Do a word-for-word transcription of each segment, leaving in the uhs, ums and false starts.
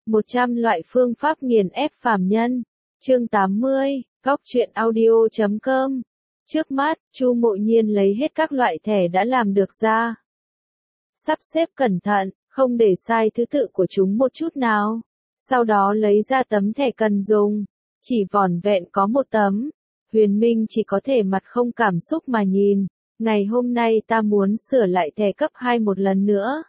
một trăm loại phương pháp nghiền ép phàm nhân. Chương tám mươi, Góc truyện audio chấm com. Trước mắt, Chu Mộ Nhiên lấy hết các loại thẻ đã làm được ra. Sắp xếp cẩn thận, không để sai thứ tự của chúng một chút nào. Sau đó lấy ra tấm thẻ cần dùng. Chỉ vỏn vẹn có một tấm. Huyền Minh chỉ có thể mặt không cảm xúc mà nhìn. Ngày hôm nay ta muốn sửa lại thẻ cấp hai một lần nữa.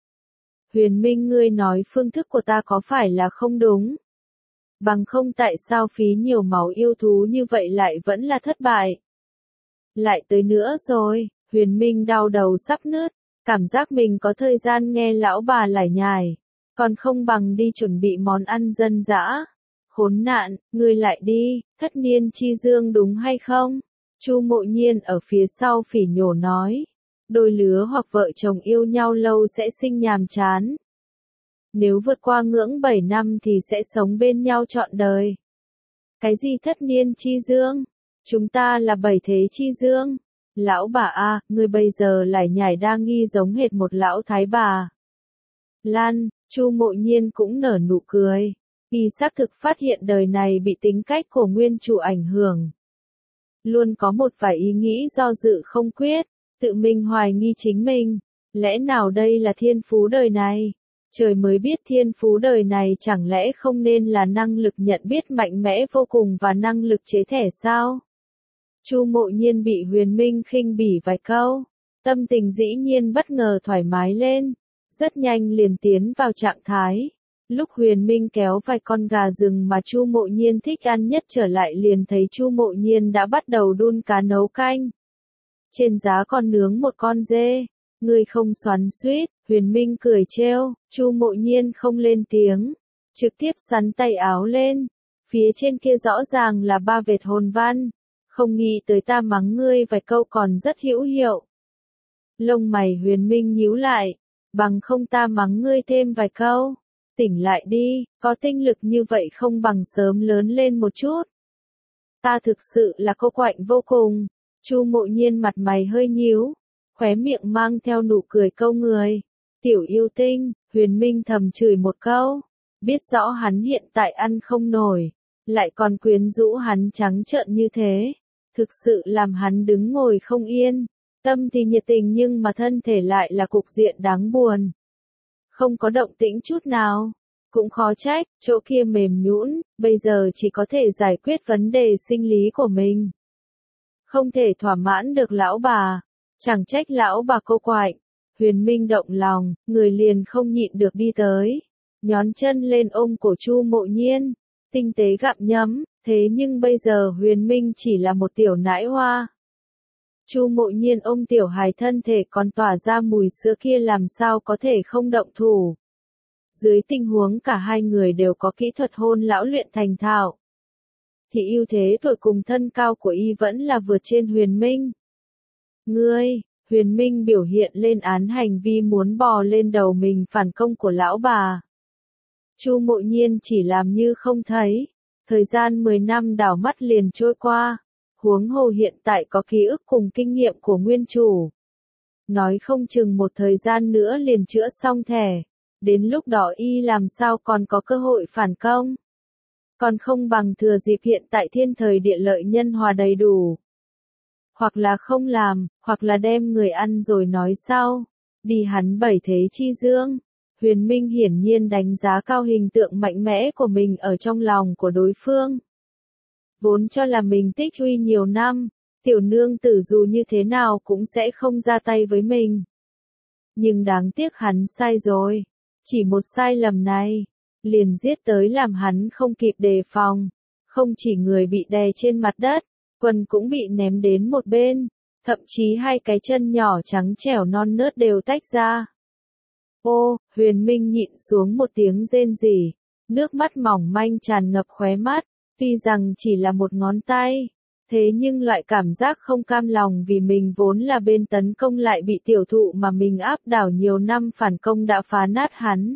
Huyền Minh, ngươi nói phương thức của ta có phải là không đúng? Bằng không tại sao phí nhiều máu yêu thú như vậy lại vẫn là thất bại? Lại tới nữa rồi, Huyền Minh đau đầu sắp nứt, cảm giác mình có thời gian nghe lão bà lải nhải, còn không bằng đi chuẩn bị món ăn dân dã. Khốn nạn, ngươi lại đi, thất niên chi dương đúng hay không? Chu Mộ Nhiên ở phía sau phỉ nhổ nói. Đôi lứa hoặc vợ chồng yêu nhau lâu sẽ sinh nhàm chán. Nếu vượt qua ngưỡng bảy năm thì sẽ sống bên nhau trọn đời. Cái gì thất niên chi dương? Chúng ta là bảy thế chi dương. Lão bà a, ngươi bây giờ lải nhải đa nghi giống hệt một lão thái bà. Lan, Chu Mộ Nhiên cũng nở nụ cười. Y xác thực phát hiện đời này bị tính cách của nguyên chủ ảnh hưởng. Luôn có một vài ý nghĩ do dự không quyết, tự mình hoài nghi chính mình. Lẽ nào đây là thiên phú đời này? Trời mới biết thiên phú đời này chẳng lẽ không nên là năng lực nhận biết mạnh mẽ vô cùng và năng lực chế thẻ sao? Chu Mộ Nhiên bị Huyền Minh khinh bỉ vài câu, tâm tình dĩ nhiên bất ngờ thoải mái lên, rất nhanh liền tiến vào trạng thái. Lúc Huyền Minh kéo vài con gà rừng mà Chu Mộ Nhiên thích ăn nhất trở lại liền thấy Chu Mộ Nhiên đã bắt đầu đun cá nấu canh. Trên giá còn nướng một con dê. Ngươi không xoắn xuýt, Huyền Minh cười trêu, Chu Mộ Nhiên không lên tiếng, trực tiếp xắn tay áo lên. Phía trên kia rõ ràng là ba vệt hồn văn, không nghĩ tới ta mắng ngươi vài câu còn rất hữu hiệu. Lông mày Huyền Minh nhíu lại, bằng không ta mắng ngươi thêm vài câu. Tỉnh lại đi, có tinh lực như vậy không bằng sớm lớn lên một chút. Ta thực sự là cô quạnh vô cùng. Chu Mộ Nhiên mặt mày hơi nhíu, khóe miệng mang theo nụ cười câu người. Tiểu yêu tinh, Huyền Minh thầm chửi một câu, biết rõ hắn hiện tại ăn không nổi, lại còn quyến rũ hắn trắng trợn như thế, thực sự làm hắn đứng ngồi không yên, tâm thì nhiệt tình nhưng mà thân thể lại là cục diện đáng buồn. Không có động tĩnh chút nào, cũng khó trách, chỗ kia mềm nhũn, bây giờ chỉ có thể giải quyết vấn đề sinh lý của mình. Không thể thỏa mãn được lão bà, chẳng trách lão bà cô quạnh. Huyền Minh động lòng, người liền không nhịn được đi tới, nhón chân lên ôm cổ Chu Mộ Nhiên, tinh tế gặm nhấm, thế nhưng bây giờ Huyền Minh chỉ là một tiểu nãi hoa. Chu Mộ Nhiên ôm tiểu hài thân thể còn tỏa ra mùi sữa kia làm sao có thể không động thủ. Dưới tình huống cả hai người đều có kỹ thuật hôn lão luyện thành thạo, thì ưu thế tuổi cùng thân cao của y vẫn là vượt trên Huyền Minh. Ngươi, Huyền Minh biểu hiện lên án hành vi muốn bò lên đầu mình phản công của lão bà. Chu Mộ Nhiên chỉ làm như không thấy, thời gian mười năm đảo mắt liền trôi qua, huống hồ hiện tại có ký ức cùng kinh nghiệm của nguyên chủ. Nói không chừng một thời gian nữa liền chữa xong thẻ, đến lúc đó y làm sao còn có cơ hội phản công. Còn không bằng thừa dịp hiện tại thiên thời địa lợi nhân hòa đầy đủ. Hoặc là không làm, hoặc là đem người ăn rồi nói sau. Đi hắn bảy thế chi dương. Huyền Minh hiển nhiên đánh giá cao hình tượng mạnh mẽ của mình ở trong lòng của đối phương. Vốn cho là mình tích uy nhiều năm, tiểu nương tử dù như thế nào cũng sẽ không ra tay với mình. Nhưng đáng tiếc hắn sai rồi. Chỉ một sai lầm này, liền giết tới làm hắn không kịp đề phòng. Không chỉ người bị đè trên mặt đất, quần cũng bị ném đến một bên, thậm chí hai cái chân nhỏ trắng trẻo non nớt đều tách ra. Ô, Huyền Minh nhịn xuống một tiếng rên rỉ, nước mắt mỏng manh tràn ngập khóe mắt, tuy rằng chỉ là một ngón tay, thế nhưng loại cảm giác không cam lòng vì mình vốn là bên tấn công lại bị tiểu thụ mà mình áp đảo nhiều năm phản công đã phá nát hắn.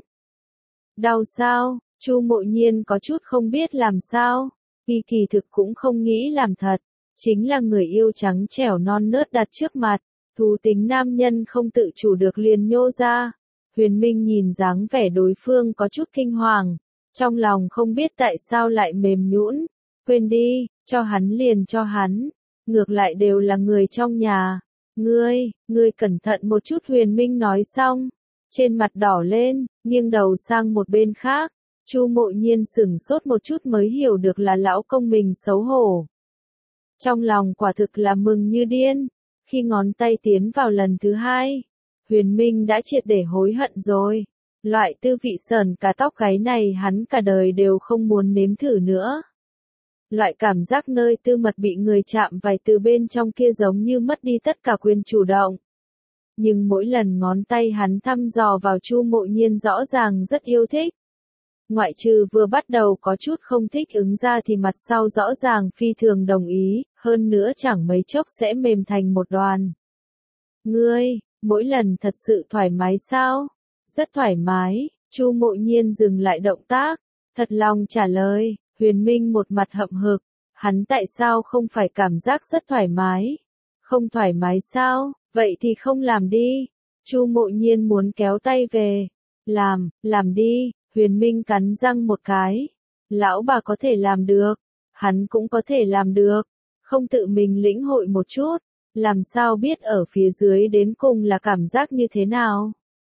Đau sao? Chu Mộ Nhiên có chút không biết làm sao, y kỳ thực cũng không nghĩ làm thật. Chính là người yêu trắng trẻo non nớt đặt trước mặt, thú tính nam nhân không tự chủ được liền nhô ra. Huyền Minh nhìn dáng vẻ đối phương có chút kinh hoàng, Trong lòng không biết tại sao lại mềm nhũn, quên đi, cho hắn liền cho hắn, ngược lại đều là người trong nhà. Ngươi, ngươi cẩn thận một chút, Huyền Minh nói xong, trên mặt đỏ lên, nghiêng đầu sang một bên khác. Chu Mộ Nhiên sửng sốt một chút mới hiểu được là lão công mình xấu hổ. Trong lòng quả thực là mừng như điên, khi ngón tay tiến vào lần thứ hai, Huyền Minh đã triệt để hối hận rồi. Loại tư vị sờn cả tóc gáy này hắn cả đời đều không muốn nếm thử nữa. Loại cảm giác nơi tư mật bị người chạm vài từ bên trong kia giống như mất đi tất cả quyền chủ động. Nhưng mỗi lần ngón tay hắn thăm dò vào Chu Mộ Nhiên rõ ràng rất yêu thích. Ngoại trừ vừa bắt đầu có chút không thích ứng ra thì mặt sau rõ ràng phi thường đồng ý, hơn nữa chẳng mấy chốc sẽ mềm thành một đoàn. Ngươi, mỗi lần thật sự thoải mái sao? Rất thoải mái, Chu Mộ Nhiên dừng lại động tác, thật lòng trả lời. Huyền Minh một mặt hậm hực, hắn tại sao không phải cảm giác rất thoải mái? Không thoải mái sao? Vậy thì không làm đi. Chu Mộ Nhiên muốn kéo tay về. Làm, làm đi. Huyền Minh cắn răng một cái. Lão bà có thể làm được, hắn cũng có thể làm được. Không tự mình lĩnh hội một chút, làm sao biết ở phía dưới đến cùng là cảm giác như thế nào?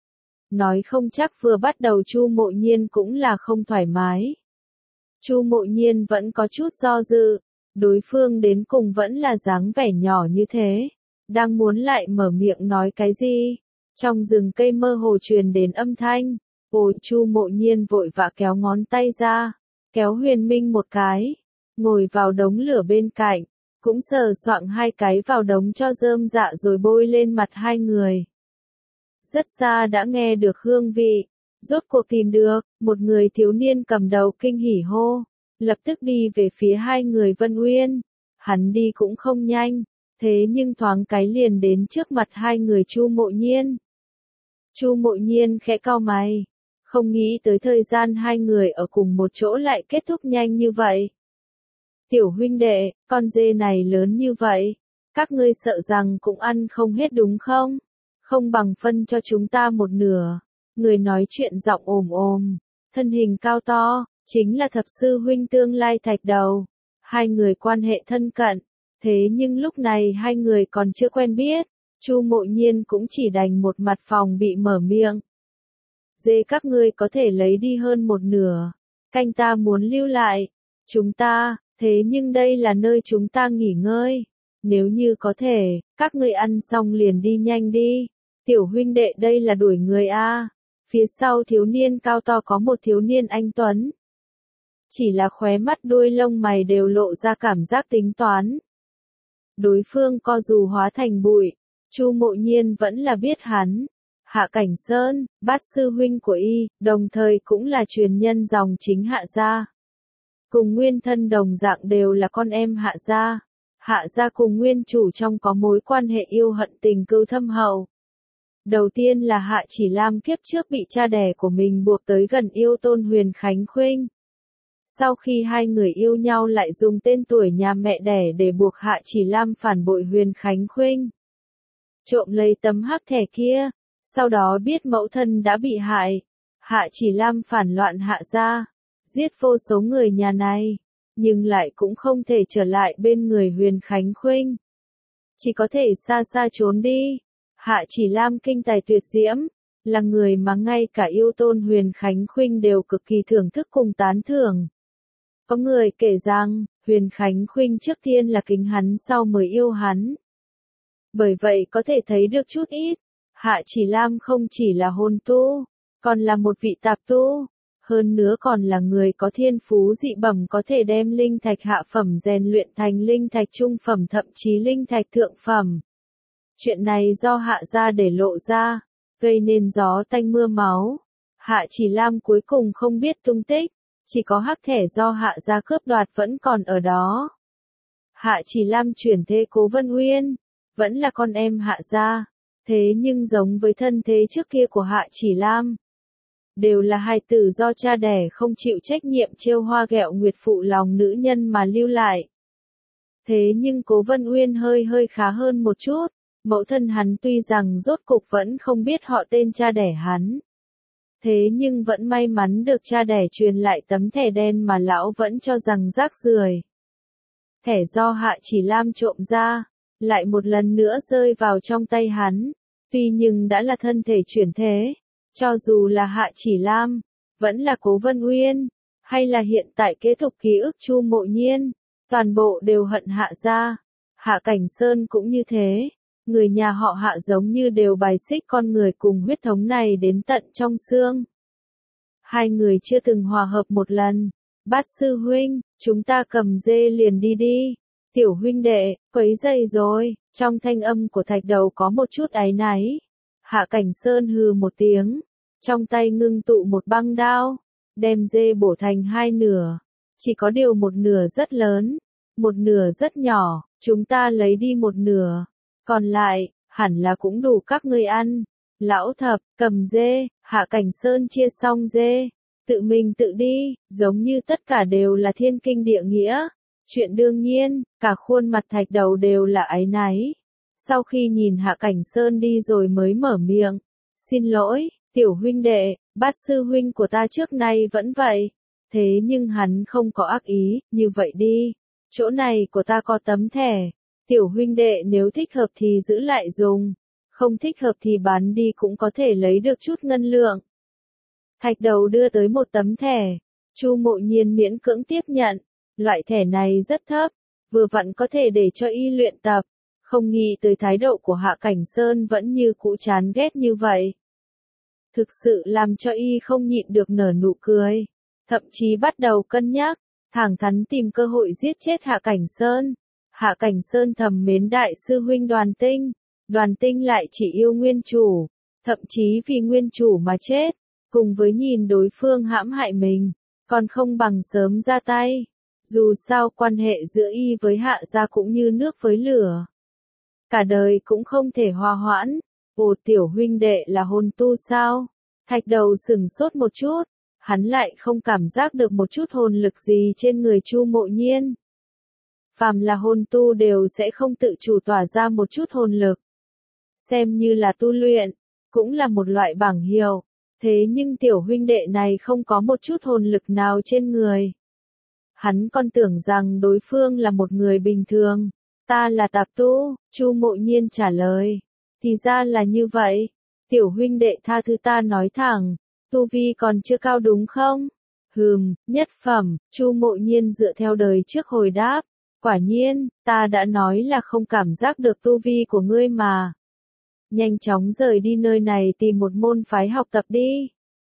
Nói không chắc vừa bắt đầu Chu Mộ Nhiên cũng là không thoải mái. Chu Mộ Nhiên vẫn có chút do dự, đối phương đến cùng vẫn là dáng vẻ nhỏ như thế, đang muốn lại mở miệng nói cái gì. Trong rừng cây mơ hồ truyền đến âm thanh, ôi Chu Mộ Nhiên vội vã kéo ngón tay ra, kéo Huyền Minh một cái, ngồi vào đống lửa bên cạnh, cũng sờ soạng hai cái vào đống cho rơm dạ rồi bôi lên mặt hai người. Rất xa đã nghe được hương vị, rốt cuộc tìm được, một người thiếu niên cầm đầu kinh hỉ hô, lập tức đi về phía hai người Vân Uyên. Hắn đi cũng không nhanh, thế nhưng thoáng cái liền đến trước mặt hai người Chu Mộ Nhiên. Chu Mộ Nhiên khẽ cau mày, không nghĩ tới thời gian hai người ở cùng một chỗ lại kết thúc nhanh như vậy. Tiểu huynh đệ, con dê này lớn như vậy, các ngươi sợ rằng cũng ăn không hết đúng không? Không bằng phân cho chúng ta một nửa. Người nói chuyện giọng ồm ồm, thân hình cao to, chính là thập sư huynh tương lai Thạch Đầu. Hai người quan hệ thân cận, thế nhưng lúc này hai người còn chưa quen biết, Chu Mộ Nhiên cũng chỉ đành một mặt phòng bị mở miệng. Dê các ngươi có thể lấy đi hơn một nửa, canh ta muốn lưu lại. Chúng ta, thế nhưng đây là nơi chúng ta nghỉ ngơi. Nếu như có thể, các ngươi ăn xong liền đi nhanh đi. Tiểu huynh đệ đây là đuổi người a. Phía sau thiếu niên cao to có một thiếu niên anh tuấn. Chỉ là khóe mắt đuôi lông mày đều lộ ra cảm giác tính toán. Đối phương co dù hóa thành bụi, Chu Mộ Nhiên vẫn là biết hắn. Hạ Cảnh Sơn, bát sư huynh của y, đồng thời cũng là truyền nhân dòng chính Hạ gia. Cùng nguyên thân đồng dạng đều là con em Hạ gia. Hạ gia cùng nguyên chủ trong có mối quan hệ yêu hận tình cừu thâm hậu. Đầu tiên là Hạ Chỉ Lam kiếp trước bị cha đẻ của mình buộc tới gần yêu tôn Huyền Khánh Khuynh. Sau khi hai người yêu nhau lại dùng tên tuổi nhà mẹ đẻ để buộc Hạ Chỉ Lam phản bội Huyền Khánh Khuynh. Trộm lấy tấm hắc thẻ kia, sau đó biết mẫu thân đã bị hại. Hạ Chỉ Lam phản loạn Hạ gia, giết vô số người nhà này, nhưng lại cũng không thể trở lại bên người Huyền Khánh Khuynh. Chỉ có thể xa xa trốn đi. Hạ Chỉ Lam kinh tài tuyệt diễm, là người mà ngay cả yêu tôn Huyền Khánh Khuynh đều cực kỳ thưởng thức cùng tán thưởng. Có người kể rằng, Huyền Khánh Khuynh trước tiên là kính hắn sau mới yêu hắn. Bởi vậy có thể thấy được chút ít, Hạ Chỉ Lam không chỉ là hồn tu, còn là một vị tạp tu, hơn nữa còn là người có thiên phú dị bẩm có thể đem linh thạch hạ phẩm rèn luyện thành linh thạch trung phẩm thậm chí linh thạch thượng phẩm. Chuyện này do Hạ gia để lộ ra, gây nên gió tanh mưa máu. Hạ Chỉ Lam cuối cùng không biết tung tích, chỉ có hắc thẻ do Hạ gia cướp đoạt vẫn còn ở đó. Hạ Chỉ Lam chuyển thế Cố Vân Uyên, vẫn là con em Hạ gia, thế nhưng giống với thân thế trước kia của Hạ Chỉ Lam, đều là hài tử do cha đẻ không chịu trách nhiệm trêu hoa ghẹo nguyệt phụ lòng nữ nhân mà lưu lại. Thế nhưng Cố Vân Uyên hơi hơi khá hơn một chút. Mẫu thân hắn tuy rằng rốt cục vẫn không biết họ tên cha đẻ hắn. Thế nhưng vẫn may mắn được cha đẻ truyền lại tấm thẻ đen mà lão vẫn cho rằng rác rưởi. Thẻ do Hạ Chỉ Lam trộm ra, lại một lần nữa rơi vào trong tay hắn. Tuy nhưng đã là thân thể chuyển thế, cho dù là Hạ Chỉ Lam, vẫn là Cố Vân Uyên, hay là hiện tại kế tục ký ức Chu Mộ Nhiên, toàn bộ đều hận Hạ gia. Hạ Cảnh Sơn cũng như thế, người nhà họ Hạ giống như đều bài xích con người cùng huyết thống này đến tận trong xương. Hai người chưa từng hòa hợp một lần. Bát sư huynh, chúng ta cầm dê liền đi đi. Tiểu huynh đệ, quấy rầy rồi. Trong thanh âm của Thạch Đầu có một chút áy náy. Hạ Cảnh Sơn hừ một tiếng, trong tay ngưng tụ một băng đao, đem dê bổ thành hai nửa. Chỉ có điều một nửa rất lớn, một nửa rất nhỏ, chúng ta lấy đi một nửa, còn lại, hẳn là cũng đủ các ngươi ăn. Lão Thập, cầm dê. Hạ Cảnh Sơn chia xong dê, tự mình tự đi, giống như tất cả đều là thiên kinh địa nghĩa. Chuyện đương nhiên, cả khuôn mặt Thạch Đầu đều là áy náy. Sau khi nhìn Hạ Cảnh Sơn đi rồi mới mở miệng. Xin lỗi, tiểu huynh đệ, Bát sư huynh của ta trước nay vẫn vậy. Thế nhưng hắn không có ác ý, như vậy đi. Chỗ này của ta có tấm thẻ. Tiểu huynh đệ nếu thích hợp thì giữ lại dùng. Không thích hợp thì bán đi cũng có thể lấy được chút ngân lượng. Thạch Đầu đưa tới một tấm thẻ. Chu Mộ Nhiên miễn cưỡng tiếp nhận. Loại thẻ này rất thấp, vừa vặn có thể để cho y luyện tập. Không nghĩ tới thái độ của Hạ Cảnh Sơn vẫn như cũ chán ghét như vậy. Thực sự làm cho y không nhịn được nở nụ cười. Thậm chí bắt đầu cân nhắc, thẳng thắn tìm cơ hội giết chết Hạ Cảnh Sơn. Hạ Cảnh Sơn thầm mến đại sư huynh Đoàn Tinh. Đoàn Tinh lại chỉ yêu nguyên chủ, thậm chí vì nguyên chủ mà chết. Cùng với nhìn đối phương hãm hại mình, còn không bằng sớm ra tay. Dù sao quan hệ giữa y với Hạ gia cũng như nước với lửa. Cả đời cũng không thể hòa hoãn. Ồ, tiểu huynh đệ là hồn tu sao? Thạch Đầu sừng sốt một chút, hắn lại không cảm giác được một chút hồn lực gì trên người Chu Mộ Nhiên. Phàm là hồn tu đều sẽ không tự chủ tỏa ra một chút hồn lực. Xem như là tu luyện, cũng là một loại bảng hiệu. Thế nhưng tiểu huynh đệ này không có một chút hồn lực nào trên người. Hắn còn tưởng rằng đối phương là một người bình thường. Ta là tạp tu, Chu Mộ Nhiên trả lời. Thì ra là như vậy. Tiểu huynh đệ tha thứ ta nói thẳng, tu vi còn chưa cao đúng không? Hừm, nhất phẩm. Chu Mộ Nhiên dựa theo đời trước hồi đáp. Quả nhiên, ta đã nói là không cảm giác được tu vi của ngươi mà. Nhanh chóng rời đi nơi này tìm một môn phái học tập đi.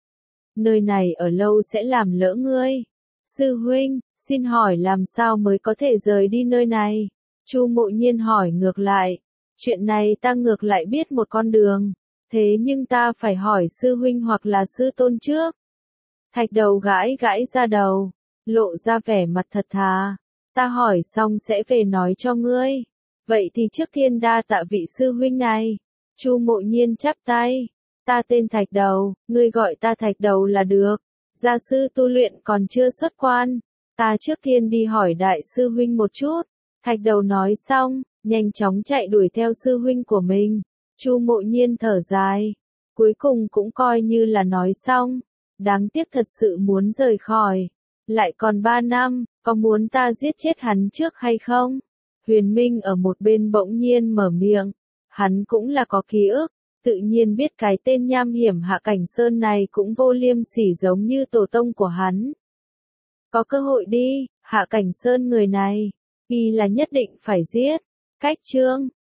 Nơi này ở lâu sẽ làm lỡ ngươi. Sư huynh, xin hỏi làm sao mới có thể rời đi nơi này? Chu Mộ Nhiên hỏi ngược lại. Chuyện này ta ngược lại biết một con đường. Thế nhưng ta phải hỏi sư huynh hoặc là sư tôn trước. Thạch Đầu gãi gãi ra đầu, lộ ra vẻ mặt thật thà. Ta hỏi xong sẽ về nói cho ngươi. Vậy thì trước tiên đa tạ vị sư huynh này. Chu Mộ Nhiên chắp tay. Ta tên Thạch Đầu, ngươi gọi ta Thạch Đầu là được. Gia sư tu luyện còn chưa xuất quan. Ta trước tiên đi hỏi đại sư huynh một chút. Thạch Đầu nói xong, nhanh chóng chạy đuổi theo sư huynh của mình. Chu Mộ Nhiên thở dài. Cuối cùng cũng coi như là nói xong. Đáng tiếc thật sự muốn rời khỏi. Lại còn ba năm, có muốn ta giết chết hắn trước hay không? Huyền Minh ở một bên bỗng nhiên mở miệng. Hắn cũng là có ký ức, tự nhiên biết cái tên nham hiểm Hạ Cảnh Sơn này cũng vô liêm sỉ giống như tổ tông của hắn. Có cơ hội đi, Hạ Cảnh Sơn người này, y là nhất định phải giết. Cách chương